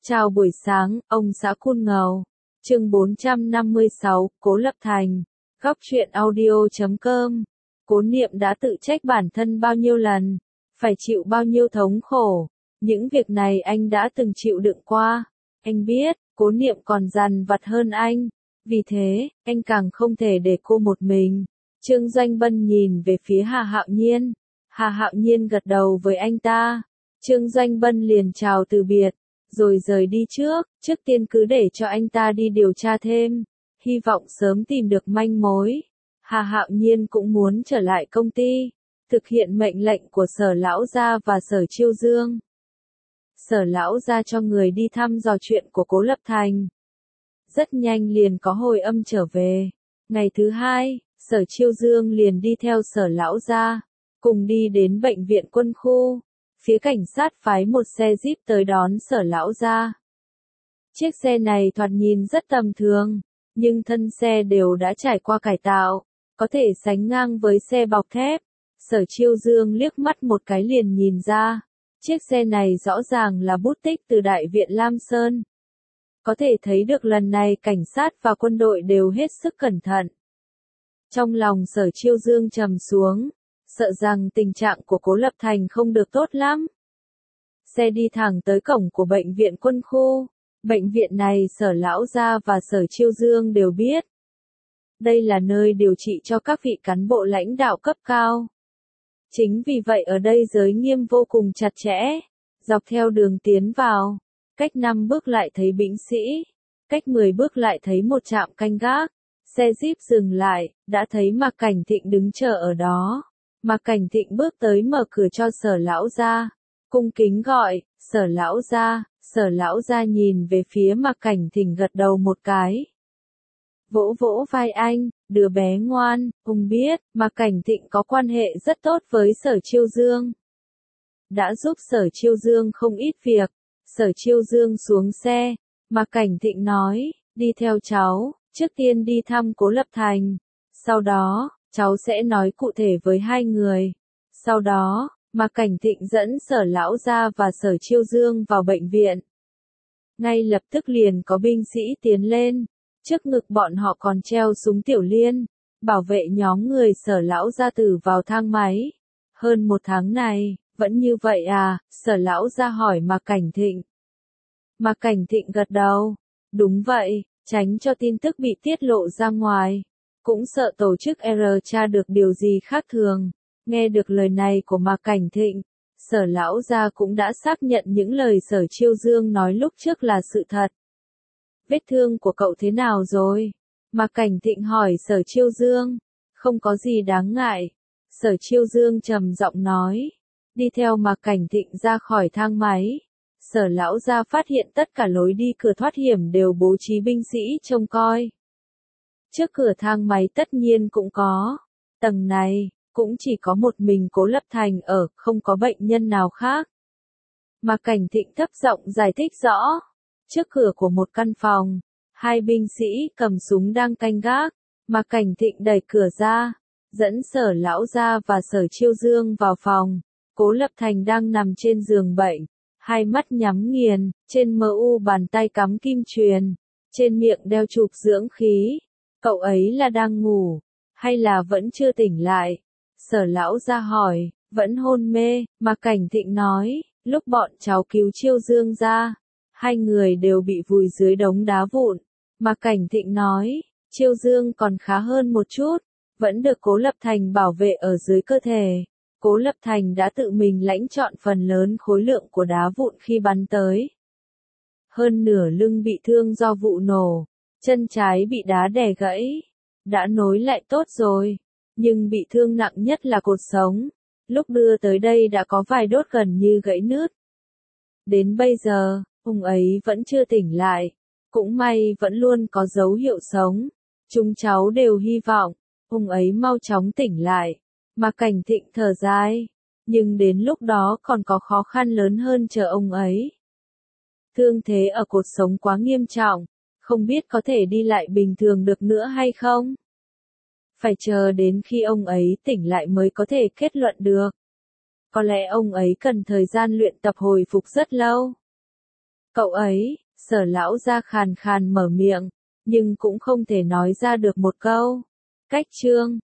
Chào buổi sáng, ông xã Cun Ngầu. Chương 456, Cố Lập Thành. Góc truyện audio.com. Cố Niệm đã tự trách bản thân bao nhiêu lần, phải chịu bao nhiêu thống khổ. Những việc này anh đã từng chịu đựng qua. Anh biết, Cố Niệm còn dằn vặt hơn anh. Vì thế, anh càng không thể để cô một mình. Trương Doanh Bân nhìn về phía Hà Hạo Nhiên. Hà Hạo Nhiên gật đầu với anh ta. Trương Doanh Bân liền chào từ biệt, rồi rời đi trước tiên cứ để cho anh ta đi điều tra thêm, hy vọng sớm tìm được manh mối. Hà Hạo Nhiên cũng muốn trở lại công ty, thực hiện mệnh lệnh của Sở Lão Gia và Sở Chiêu Dương. Sở Lão Gia cho người đi thăm dò chuyện của Cố Lập Thành. Rất nhanh liền có hồi âm trở về. Ngày thứ hai, Sở Chiêu Dương liền đi theo Sở Lão Gia, cùng đi đến bệnh viện quân khu. Phía cảnh sát phái một xe Jeep tới đón Sở Lão Gia. Chiếc xe này thoạt nhìn rất tầm thường, nhưng thân xe đều đã trải qua cải tạo, có thể sánh ngang với xe bọc thép. Sở Chiêu Dương liếc mắt một cái liền nhìn ra, chiếc xe này rõ ràng là bút tích từ Đại viện Lam Sơn. Có thể thấy được lần này cảnh sát và quân đội đều hết sức cẩn thận. Trong lòng Sở Chiêu Dương trầm xuống, sợ rằng tình trạng của Cố Lập Thành không được tốt lắm. Xe đi thẳng tới cổng của bệnh viện quân khu. Bệnh viện này Sở Lão Gia và Sở Chiêu Dương đều biết. Đây là nơi điều trị cho các vị cán bộ lãnh đạo cấp cao. Chính vì vậy ở đây giới nghiêm vô cùng chặt chẽ. Dọc theo đường tiến vào, cách 5 bước lại thấy binh sĩ, cách 10 bước lại thấy một trạm canh gác. Xe Jeep dừng lại, đã thấy Mạc Cảnh Thịnh đứng chờ ở đó. Mạc Cảnh Thịnh bước tới mở cửa cho Sở Lão Gia, cung kính gọi, Sở Lão Gia. Sở Lão Gia nhìn về phía Mạc Cảnh Thịnh gật đầu một cái. Vỗ vỗ vai anh, đứa bé ngoan, ông biết, Mạc Cảnh Thịnh có quan hệ rất tốt với Sở Chiêu Dương. Đã giúp Sở Chiêu Dương không ít việc. Sở Chiêu Dương xuống xe, Mạc Cảnh Thịnh nói, đi theo cháu, trước tiên đi thăm Cố Lập Thành. Sau đó, cháu sẽ nói cụ thể với hai người. Sau đó, Mạc Cảnh Thịnh dẫn Sở Lão Gia và Sở Chiêu Dương vào bệnh viện. Ngay lập tức liền có binh sĩ tiến lên. Trước ngực bọn họ còn treo súng tiểu liên, bảo vệ nhóm người Sở Lão Gia tử vào thang máy. Hơn một tháng này, vẫn như vậy à? Sở Lão Gia hỏi Mạc Cảnh Thịnh. Mạc Cảnh Thịnh gật đầu. Đúng vậy, tránh cho tin tức bị tiết lộ ra ngoài. Cũng sợ tổ chức R tra được điều gì khác thường. Nghe được lời này của Mạc Cảnh Thịnh, Sở Lão Gia cũng đã xác nhận những lời Sở Chiêu Dương nói lúc trước là sự thật. Vết thương của cậu thế nào rồi? Mạc Cảnh Thịnh hỏi Sở Chiêu Dương. Không có gì đáng ngại. Sở Chiêu Dương trầm giọng nói. Đi theo Mạc Cảnh Thịnh ra khỏi thang máy. Sở Lão Gia phát hiện tất cả lối đi cửa thoát hiểm đều bố trí binh sĩ trông coi. Trước cửa thang máy tất nhiên cũng có. Tầng này, cũng chỉ có một mình Cố Lập Thành ở, không có bệnh nhân nào khác. Mạc Cảnh Thịnh thấp giọng giải thích rõ. Trước cửa của một căn phòng, hai binh sĩ cầm súng đang canh gác. Mạc Cảnh Thịnh đẩy cửa ra, dẫn Sở Lão Gia và Sở Chiêu Dương vào phòng. Cố Lập Thành đang nằm trên giường bệnh, hai mắt nhắm nghiền, trên mu bàn tay cắm kim truyền, trên miệng đeo chụp dưỡng khí. Cậu ấy là đang ngủ, hay là vẫn chưa tỉnh lại? Sở Lão Gia hỏi. Vẫn hôn mê. Mạc Cảnh Thịnh nói, lúc bọn cháu cứu Chiêu Dương ra, hai người đều bị vùi dưới đống đá vụn. Mạc Cảnh Thịnh nói, Chiêu Dương còn khá hơn một chút, vẫn được Cố Lập Thành bảo vệ ở dưới cơ thể. Cố Lập Thành đã tự mình lãnh trọn phần lớn khối lượng của đá vụn khi bắn tới. Hơn nửa lưng bị thương do vụ nổ, chân trái bị đá đè gãy, đã nối lại tốt rồi, nhưng bị thương nặng nhất là cột sống. Lúc đưa tới đây đã có vài đốt gần như gãy nứt. Đến bây giờ, ông ấy vẫn chưa tỉnh lại. Cũng may vẫn luôn có dấu hiệu sống. Chúng cháu đều hy vọng, ông ấy mau chóng tỉnh lại. Mạc Cảnh Thịnh thở dài. Nhưng đến lúc đó còn có khó khăn lớn hơn chờ ông ấy. Thương thế ở cột sống quá nghiêm trọng, không biết có thể đi lại bình thường được nữa hay không? Phải chờ đến khi ông ấy tỉnh lại mới có thể kết luận được. Có lẽ ông ấy cần thời gian luyện tập hồi phục rất lâu. Cậu ấy, Sở lão gia khàn khàn mở miệng, nhưng cũng không thể nói ra được một câu. Cách chương